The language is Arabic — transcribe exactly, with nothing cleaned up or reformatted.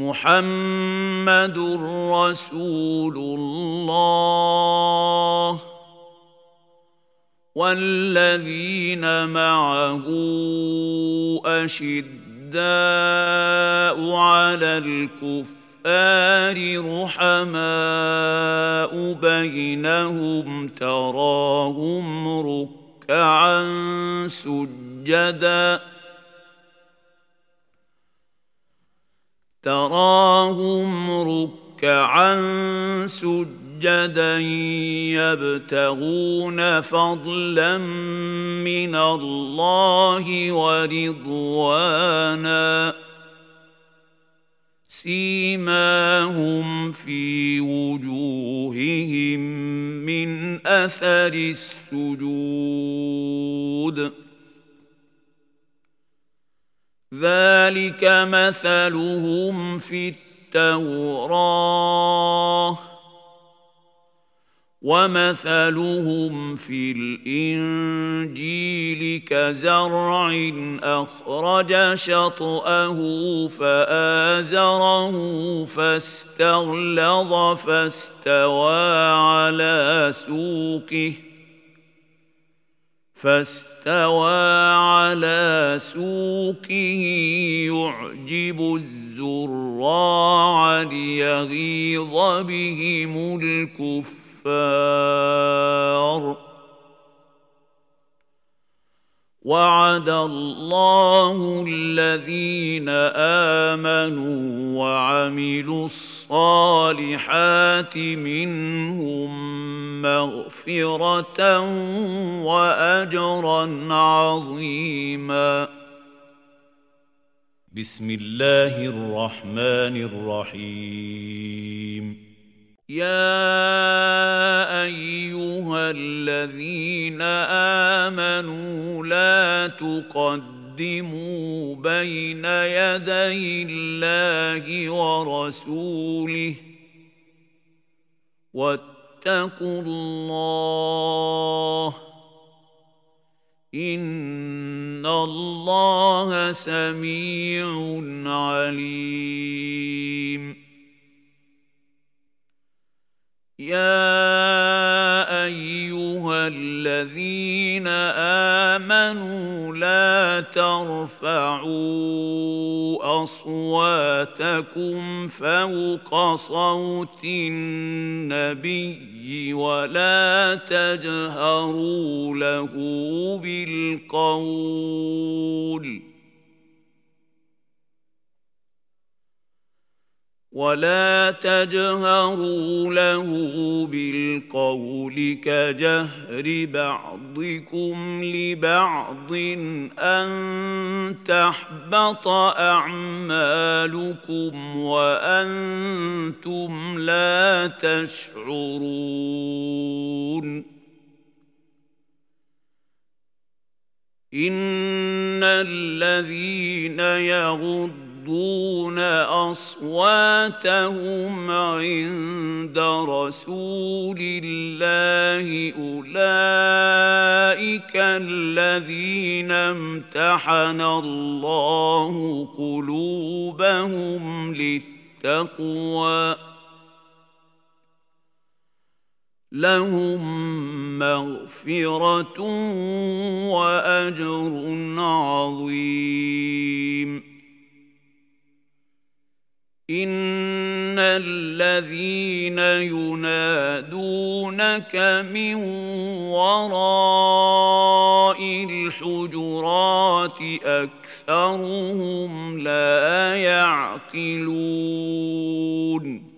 محمد رسول الله والذين معه أشداء على الكفار رحماء بينهم تراهم ركعا سجدا تراهم ركعا سجدا يبتغون فضلا من الله ورضوانا سيماهم في وجوههم من أثر السجود ذلك مثلهم في التوراة ومثلهم في الإنجيل كزرع أخرج شطأه فآزره فاستغلظ فاستوى على سوقه فاستوى على سوقه يعجب الزراع ليغيظ بهم الكفار وعد الله الذين آمنوا وعملوا الصالحات منهم مغفرة وأجرا عظيما بسم الله الرحمن الرحيم يا أيها الذين آمنوا لا تقدموا بين يدي الله ورسوله واتقوا الله إن الله سميع عليم يا أيها الذين آمنوا لا ترفعوا أصواتكم فوق صوت النبي ولا تجهروا له بالقول ولا تجهروا له بالقول كجهر بعضكم لبعض أن تحبط أعمالكم وأنتم لا تشعرون إن الذين يغضون يغضون أصواتهم عند رسول الله أولئك الذين امتحن الله قلوبهم للتقوى لهم مغفرة وأجر عظيم إن الذين ينادونك من وراء الحجرات أكثرهم لا يعقلون